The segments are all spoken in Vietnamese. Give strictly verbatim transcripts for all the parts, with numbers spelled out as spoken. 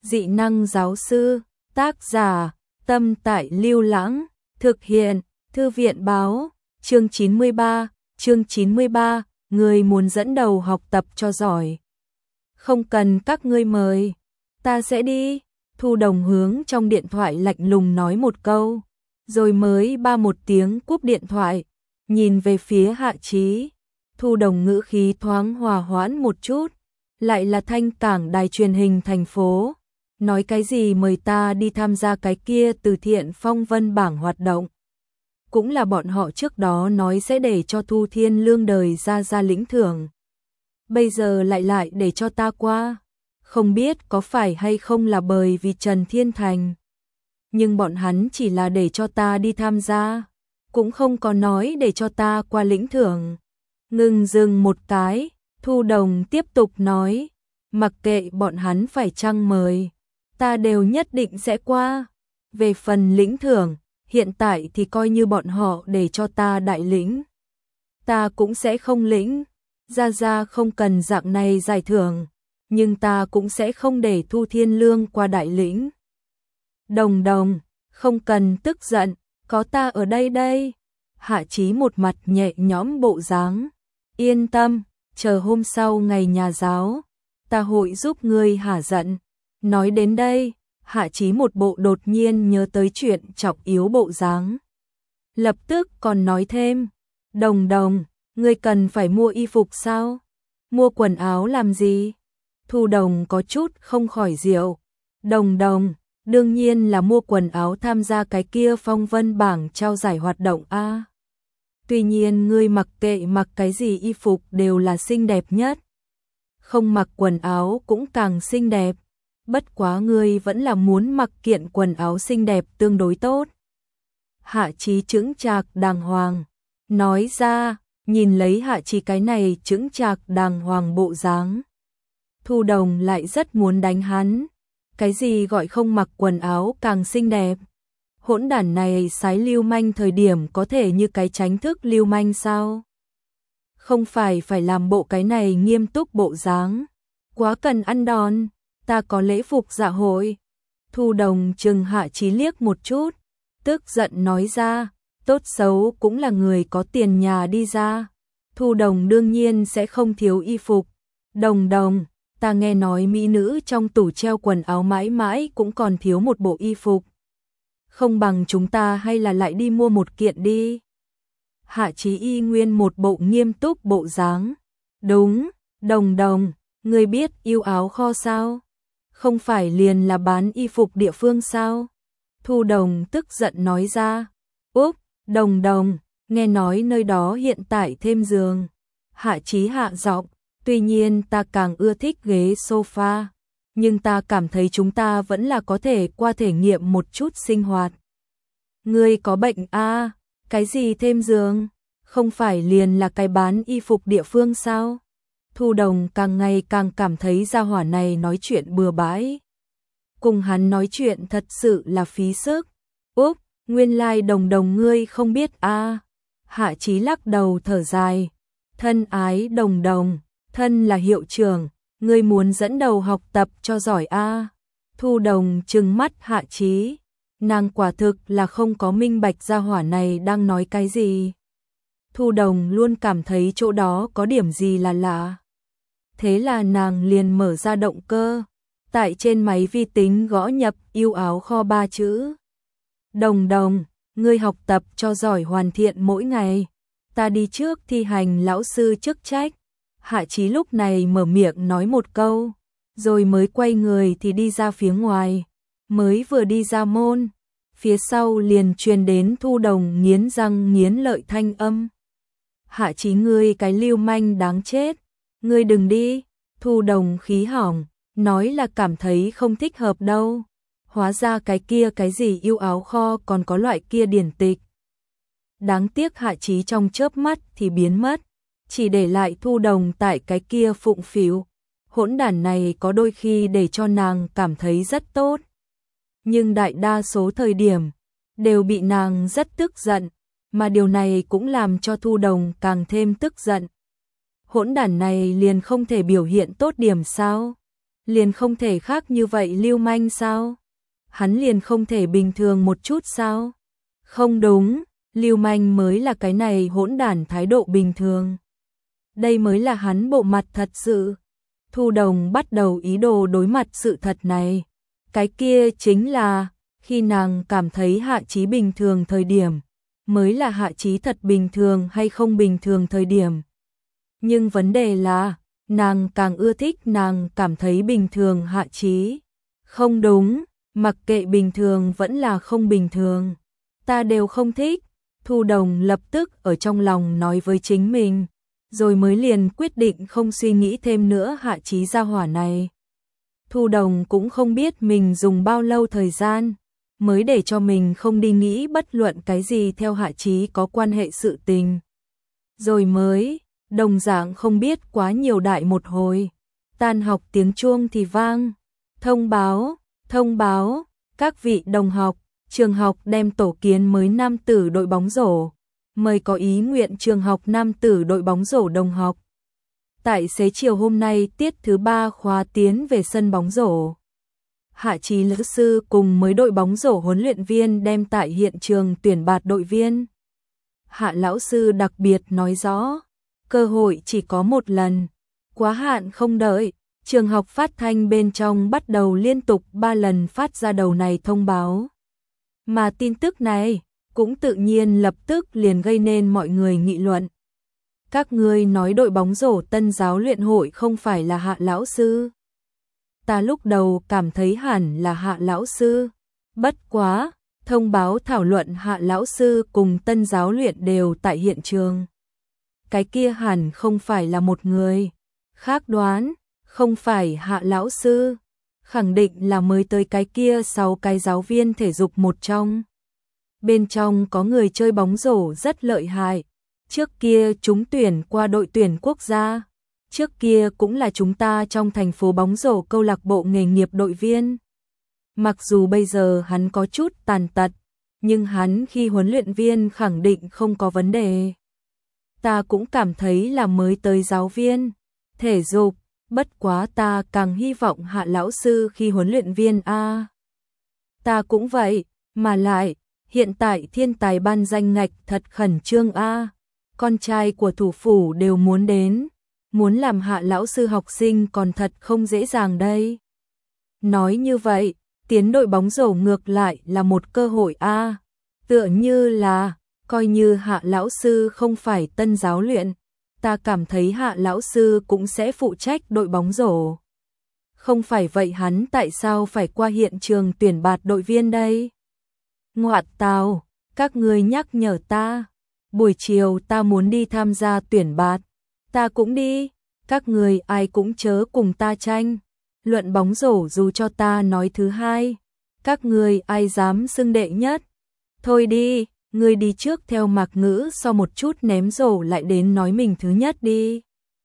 Dị năng giáo sư, tác giả, Tâm Tại Lưu Lãng, thực hiện, Thư viện báo, chương chín mươi ba, chương chín mươi ba, người muốn dẫn đầu học tập cho giỏi. Không cần các ngươi mời, ta sẽ đi. Thu Đồng hướng trong điện thoại lạnh lùng nói một câu, rồi mới ba một tiếng cúp điện thoại, nhìn về phía Hạ Chí. Thu Đồng ngữ khí thoáng hòa hoãn một chút, lại là Thanh Cảng đài truyền hình thành phố, nói cái gì mời ta đi tham gia cái kia từ thiện phong vân bảng hoạt động. Cũng là bọn họ trước đó nói sẽ để cho Thu Thiên Lương đời ra ra lĩnh thưởng. Bây giờ lại lại để cho ta qua, không biết có phải hay không là bởi vì Trần Thiên Thành. Nhưng bọn hắn chỉ là để cho ta đi tham gia, cũng không có nói để cho ta qua lĩnh thưởng. Ngừng dừng một cái, Thu Đồng tiếp tục nói, mặc kệ bọn hắn phải chăng mời, ta đều nhất định sẽ qua. Về phần lĩnh thưởng, hiện tại thì coi như bọn họ để cho ta đại lĩnh, ta cũng sẽ không lĩnh. Ra ra không cần dạng này giải thưởng, nhưng ta cũng sẽ không để Thu Thiên Lương qua đại lĩnh. Đồng Đồng, không cần tức giận, có ta ở đây đây. Hạ Chí một mặt nhẹ nhõm bộ dáng, yên tâm, chờ hôm sau ngày nhà giáo, ta hội giúp ngươi hả giận. Nói đến đây, Hạ Chí một bộ đột nhiên nhớ tới chuyện chọc yếu bộ dáng. Lập tức còn nói thêm, Đồng Đồng, ngươi cần phải mua y phục sao? Mua quần áo làm gì? Thu Đồng có chút không khỏi diệu. Đồng Đồng, đương nhiên là mua quần áo tham gia cái kia phong vân bảng trao giải hoạt động a. Tuy nhiên ngươi mặc kệ mặc cái gì y phục đều là xinh đẹp nhất. Không mặc quần áo cũng càng xinh đẹp. Bất quá ngươi vẫn là muốn mặc kiện quần áo xinh đẹp tương đối tốt. Hạ Chí chững chạc đàng hoàng, nói ra, nhìn lấy Hạ Chí cái này chững chạc đàng hoàng bộ dáng. Thu Đồng lại rất muốn đánh hắn. Cái gì gọi không mặc quần áo càng xinh đẹp? Hỗn đản này sái lưu manh thời điểm có thể như cái tránh thức lưu manh sao? Không phải phải làm bộ cái này nghiêm túc bộ dáng. Quá cần ăn đòn, ta có lễ phục dạ hội. Thu Đồng chừng Hạ Chí liếc một chút, tức giận nói ra, tốt xấu cũng là người có tiền nhà đi ra. Thu Đồng đương nhiên sẽ không thiếu y phục. Đồng Đồng, ta nghe nói mỹ nữ trong tủ treo quần áo mãi mãi cũng còn thiếu một bộ y phục. Không bằng chúng ta hay là lại đi mua một kiện đi. Hạ Chí y nguyên một bộ nghiêm túc bộ dáng. Đúng, Đồng Đồng, ngươi biết yêu áo kho sao? Không phải liền là bán y phục địa phương sao? Thu Đồng tức giận nói ra. Úp, Đồng Đồng, nghe nói nơi đó hiện tại thêm giường. Hạ Chí hạ giọng, tuy nhiên ta càng ưa thích ghế sofa, nhưng ta cảm thấy chúng ta vẫn là có thể qua thể nghiệm một chút sinh hoạt. Ngươi có bệnh a? À? Cái gì thêm giường? Không phải liền là cái bán y phục địa phương sao? Thu Đồng càng ngày càng cảm thấy gia hỏa này nói chuyện bừa bãi. Cùng hắn nói chuyện thật sự là phí sức. Úp, nguyên lai like Đồng Đồng ngươi không biết a? À? Hạ Chí lắc đầu thở dài. Thân ái Đồng Đồng, thân là hiệu trưởng, ngươi muốn dẫn đầu học tập cho giỏi a? À? Thu Đồng trừng mắt Hạ Chí, nàng quả thực là không có minh bạch gia hỏa này đang nói cái gì. Thu Đồng luôn cảm thấy chỗ đó có điểm gì là lạ. Thế là nàng liền mở ra động cơ, tại trên máy vi tính gõ nhập yêu áo kho ba chữ. Đồng Đồng, ngươi học tập cho giỏi hoàn thiện mỗi ngày, ta đi trước thi hành lão sư chức trách. Hạ Chí lúc này mở miệng nói một câu, rồi mới quay người thì đi ra phía ngoài. Mới vừa đi ra môn, phía sau liền truyền đến Thu Đồng nghiến răng nghiến lợi thanh âm. Hạ Chí ngươi cái lưu manh đáng chết, ngươi đừng đi. Thu Đồng khí hỏng, nói là cảm thấy không thích hợp đâu. Hóa ra cái kia cái gì yêu áo kho còn có loại kia điển tịch. Đáng tiếc Hạ Chí trong chớp mắt thì biến mất, chỉ để lại Thu Đồng tại cái kia phụng phịu. Hỗn đản này có đôi khi để cho nàng cảm thấy rất tốt, nhưng đại đa số thời điểm đều bị nàng rất tức giận, mà điều này cũng làm cho Thu Đồng càng thêm tức giận. Hỗn đản này liền không thể biểu hiện tốt điểm sao? liền không thể khác như vậy lưu manh sao? Hắn liền không thể bình thường một chút sao? Không đúng, lưu manh mới là cái này hỗn đản thái độ bình thường. Đây mới là hắn bộ mặt thật sự. Thu Đồng bắt đầu ý đồ đối mặt sự thật này. Cái kia chính là, khi nàng cảm thấy Hạ Chí bình thường thời điểm, mới là Hạ Chí thật bình thường hay không bình thường thời điểm. Nhưng vấn đề là, nàng càng ưa thích nàng cảm thấy bình thường Hạ Chí. Không đúng, mặc kệ bình thường vẫn là không bình thường. Ta đều không thích. Thu Đồng lập tức ở trong lòng nói với chính mình, rồi mới liền quyết định không suy nghĩ thêm nữa Hạ Chí gia hỏa này. Thu Đồng cũng không biết mình dùng bao lâu thời gian, mới để cho mình không đi nghĩ bất luận cái gì theo Hạ Chí có quan hệ sự tình. Rồi mới, đồng dạng không biết quá nhiều đại một hồi, tan học tiếng chuông thì vang. Thông báo, thông báo, các vị đồng học, trường học đem tổ kiến mới nam tử đội bóng rổ. Mời có ý nguyện trường học nam tử đội bóng rổ đồng học. Tại xế chiều hôm nay tiết thứ ba khóa tiến về sân bóng rổ. Hạ Chí lão sư cùng mới đội bóng rổ huấn luyện viên đem tại hiện trường tuyển bạt đội viên. Hạ lão sư đặc biệt nói rõ, cơ hội chỉ có một lần, quá hạn không đợi. Trường học phát thanh bên trong bắt đầu liên tục ba lần phát ra đầu này thông báo. Mà tin tức này cũng tự nhiên lập tức liền gây nên mọi người nghị luận. Các ngươi nói đội bóng rổ tân giáo luyện hội không phải là Hạ lão sư. Ta lúc đầu cảm thấy hẳn là Hạ lão sư. Bất quá, thông báo thảo luận Hạ lão sư cùng tân giáo luyện đều tại hiện trường. Cái kia hẳn không phải là một người. Khác đoán, không phải Hạ lão sư. Khẳng định là mới tới cái kia sáu cái giáo viên thể dục một trong. Bên trong có người chơi bóng rổ rất lợi hại. Trước kia chúng tuyển qua đội tuyển quốc gia. Trước kia cũng là chúng ta trong thành phố bóng rổ câu lạc bộ nghề nghiệp đội viên. Mặc dù bây giờ hắn có chút tàn tật, nhưng hắn khi huấn luyện viên khẳng định không có vấn đề. Ta cũng cảm thấy là mới tới giáo viên thể dục, bất quá ta càng hy vọng Hạ lão sư khi huấn luyện viên a. Ta cũng vậy, mà lại hiện tại thiên tài ban danh ngạch thật khẩn trương a. Con trai của thủ phủ đều muốn đến, muốn làm Hạ lão sư học sinh còn thật không dễ dàng đây. Nói như vậy, tiến đội bóng rổ ngược lại là một cơ hội a. Tựa như là, coi như Hạ lão sư không phải tân giáo luyện, ta cảm thấy Hạ lão sư cũng sẽ phụ trách đội bóng rổ. Không phải vậy hắn tại sao phải qua hiện trường tuyển bạt đội viên đây? Ngoạt tào, các ngươi nhắc nhở ta. Buổi chiều ta muốn đi tham gia tuyển bạt. Ta cũng đi. Các người ai cũng chớ cùng ta tranh. Luận bóng rổ dù cho ta nói thứ hai. Các người ai dám xưng đệ nhất. Thôi đi, người đi trước theo Mạc Ngữ so một chút ném rổ lại đến nói mình thứ nhất đi.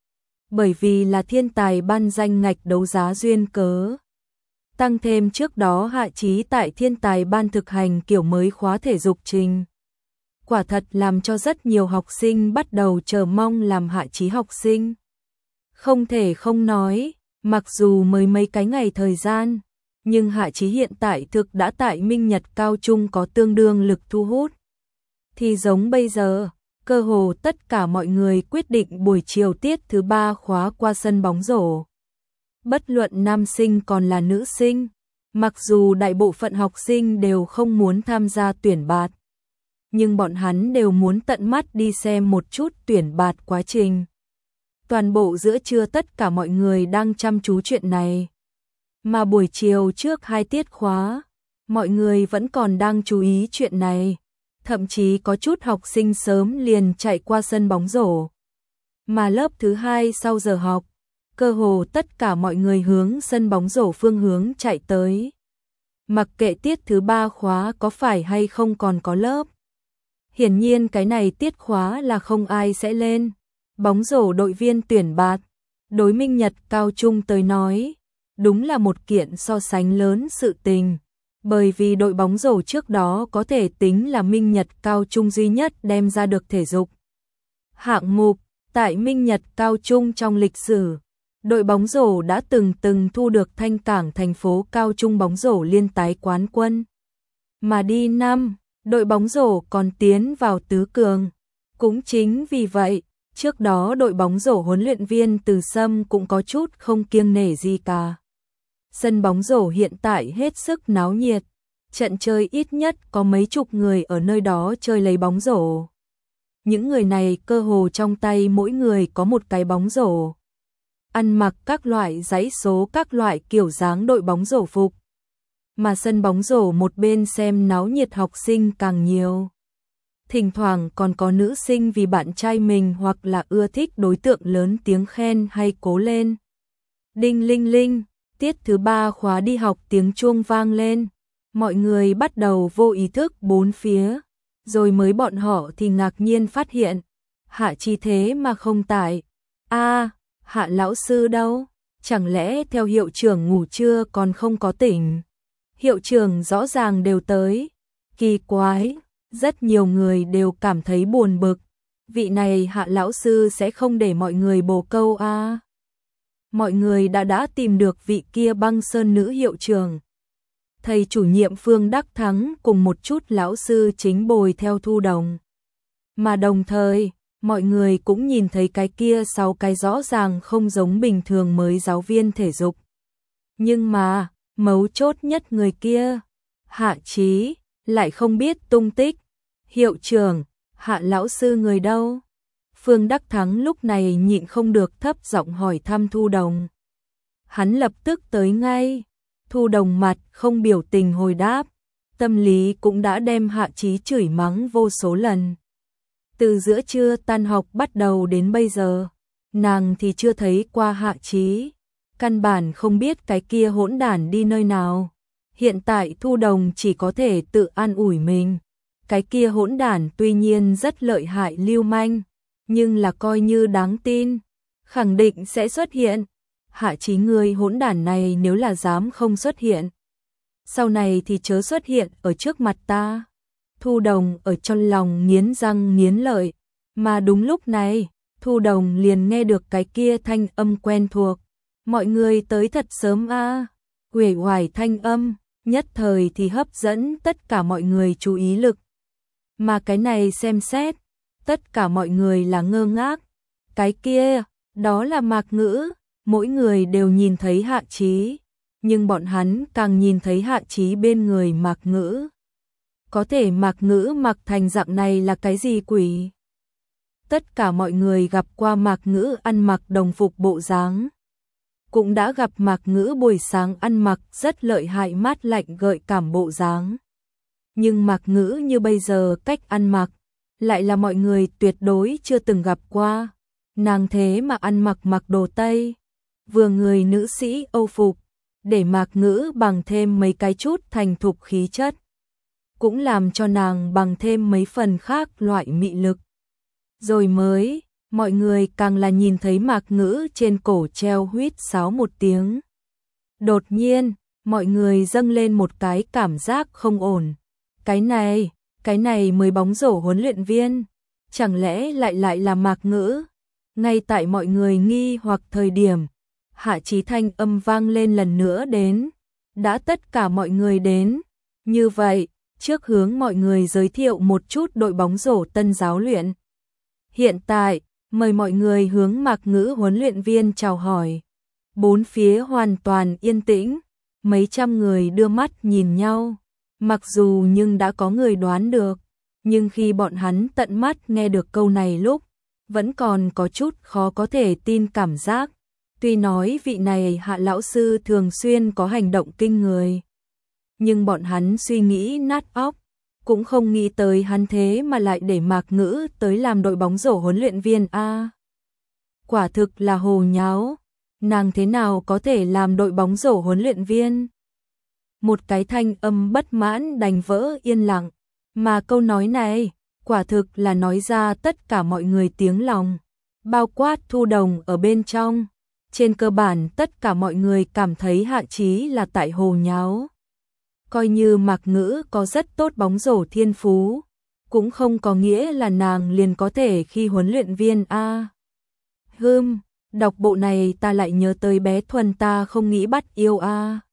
Bởi vì là thiên tài ban danh ngạch đấu giá duyên cớ. Tăng thêm trước đó Hạ Chí tại thiên tài ban thực hành kiểu mới khóa thể dục trình. Quả thật làm cho rất nhiều học sinh bắt đầu chờ mong làm Hạ Chí học sinh. Không thể không nói, mặc dù mới mấy cái ngày thời gian, nhưng Hạ Chí hiện tại thực đã tại Minh Nhật Cao Trung có tương đương lực thu hút. Thì giống bây giờ, cơ hồ tất cả mọi người quyết định buổi chiều tiết thứ ba khóa qua sân bóng rổ. Bất luận nam sinh còn là nữ sinh, mặc dù đại bộ phận học sinh đều không muốn tham gia tuyển bạt, nhưng bọn hắn đều muốn tận mắt đi xem một chút tuyển bạt quá trình. Toàn bộ giữa trưa tất cả mọi người đang chăm chú chuyện này. Mà buổi chiều trước hai tiết khóa, mọi người vẫn còn đang chú ý chuyện này. Thậm chí có chút học sinh sớm liền chạy qua sân bóng rổ. Mà lớp thứ hai sau giờ học, cơ hồ tất cả mọi người hướng sân bóng rổ phương hướng chạy tới. Mặc kệ tiết thứ ba khóa có phải hay không còn có lớp. Hiển nhiên cái này tiết khóa là không ai sẽ lên. Bóng rổ đội viên tuyển bạt, đối Minh Nhật Cao Trung tới nói, đúng là một kiện so sánh lớn sự tình. Bởi vì đội bóng rổ trước đó có thể tính là Minh Nhật Cao Trung duy nhất đem ra được thể dục hạng mục tại Minh Nhật Cao Trung trong lịch sử. Đội bóng rổ đã từng từng thu được Thanh Cảng thành phố cao trung bóng rổ liên tái quán quân. Mà đi năm, đội bóng rổ còn tiến vào tứ cường. Cũng chính vì vậy, trước đó đội bóng rổ huấn luyện viên Từ Sâm cũng có chút không kiêng nể gì cả. Sân bóng rổ hiện tại hết sức náo nhiệt, trận chơi ít nhất có mấy chục người ở nơi đó chơi lấy bóng rổ. Những người này cơ hồ trong tay mỗi người có một cái bóng rổ. Ăn mặc các loại dãy số các loại kiểu dáng đội bóng rổ phục. Mà sân bóng rổ một bên xem náo nhiệt học sinh càng nhiều. Thỉnh thoảng còn có nữ sinh vì bạn trai mình hoặc là ưa thích đối tượng lớn tiếng khen hay cố lên. Đinh linh linh, tiết thứ ba khóa đi học tiếng chuông vang lên. Mọi người bắt đầu vô ý thức bốn phía. Rồi mới bọn họ thì ngạc nhiên phát hiện. Hạ Chí thế mà không tại. a Hạ lão sư đâu? Chẳng lẽ theo hiệu trưởng ngủ trưa còn không có tỉnh? Hiệu trưởng rõ ràng đều tới. Kỳ quái, rất nhiều người đều cảm thấy buồn bực. Vị này Hạ lão sư sẽ không để mọi người bồ câu a à? Mọi người đã đã tìm được vị kia băng sơn nữ hiệu trưởng. Thầy chủ nhiệm Phương Đắc Thắng cùng một chút lão sư chính bồi theo Thu Đồng. Mà đồng thời, mọi người cũng nhìn thấy cái kia sáu cái rõ ràng không giống bình thường mới giáo viên thể dục. Nhưng mà, mấu chốt nhất người kia, Hạ Chí, lại không biết tung tích. Hiệu trưởng, Hạ lão sư người đâu? Phương Đắc Thắng lúc này nhịn không được thấp giọng hỏi thăm Thu Đồng. Hắn lập tức tới ngay. Thu Đồng mặt không biểu tình hồi đáp. Tâm lý cũng đã đem Hạ Chí chửi mắng vô số lần. Từ giữa trưa tan học bắt đầu đến bây giờ, nàng thì chưa thấy qua Hạ Chí. Căn bản không biết cái kia hỗn đản đi nơi nào. Hiện tại Thu Đồng chỉ có thể tự an ủi mình. Cái kia hỗn đản tuy nhiên rất lợi hại lưu manh, nhưng là coi như đáng tin, khẳng định sẽ xuất hiện. Hạ Chí người hỗn đản này nếu là dám không xuất hiện, sau này thì chớ xuất hiện ở trước mặt ta. Thu Đồng ở trong lòng nghiến răng nghiến lợi, mà đúng lúc này, Thu Đồng liền nghe được cái kia thanh âm quen thuộc. Mọi người tới thật sớm a. Uể oải thanh âm, nhất thời thì hấp dẫn tất cả mọi người chú ý lực. Mà cái này xem xét, tất cả mọi người là ngơ ngác. Cái kia, đó là Mạc Ngữ, mỗi người đều nhìn thấy Hạ Chí, nhưng bọn hắn càng nhìn thấy Hạ Chí bên người Mạc Ngữ. Có thể Mạc Ngữ mặc thành dạng này là cái gì quỷ? Tất cả mọi người gặp qua Mạc Ngữ ăn mặc đồng phục bộ dáng, cũng đã gặp Mạc Ngữ buổi sáng ăn mặc rất lợi hại mát lạnh gợi cảm bộ dáng. Nhưng Mạc Ngữ như bây giờ cách ăn mặc, lại là mọi người tuyệt đối chưa từng gặp qua. Nàng thế mà ăn mặc mặc đồ Tây, vừa người nữ sĩ Âu phục, để Mạc Ngữ bằng thêm mấy cái chút thành thục khí chất, cũng làm cho nàng bằng thêm mấy phần khác loại mị lực. Rồi mới, mọi người càng là nhìn thấy Mạc Ngữ trên cổ treo huýt sáo một tiếng. Đột nhiên, mọi người dâng lên một cái cảm giác không ổn. Cái này, cái này mới bóng rổ huấn luyện viên, chẳng lẽ lại lại là Mạc Ngữ? Ngay tại mọi người nghi hoặc thời điểm, Hạ Chí thanh âm vang lên lần nữa đến. Đã tất cả mọi người đến. Như vậy, trước hướng mọi người giới thiệu một chút đội bóng rổ tân giáo luyện. Hiện tại, mời mọi người hướng Mạc Ngữ huấn luyện viên chào hỏi. Bốn phía hoàn toàn yên tĩnh, mấy trăm người đưa mắt nhìn nhau. Mặc dù nhưng đã có người đoán được, nhưng khi bọn hắn tận mắt nghe được câu này lúc, vẫn còn có chút khó có thể tin cảm giác. Tuy nói vị này Hạ lão sư thường xuyên có hành động kinh người, nhưng bọn hắn suy nghĩ nát óc, cũng không nghĩ tới hắn thế mà lại để Mạc Ngữ tới làm đội bóng rổ huấn luyện viên a. Quả thực là hồ nháo, nàng thế nào có thể làm đội bóng rổ huấn luyện viên? Một cái thanh âm bất mãn đành vỡ yên lặng, mà câu nói này, quả thực là nói ra tất cả mọi người tiếng lòng, bao quát Thu Đồng ở bên trong. Trên cơ bản tất cả mọi người cảm thấy Hạ Chí là tại hồ nháo. Coi như Mạc Ngữ có rất tốt bóng rổ thiên phú, cũng không có nghĩa là nàng liền có thể khi huấn luyện viên a. Hừm, Đọc bộ này ta lại nhớ tới bé Thuần ta không nghĩ bắt yêu a.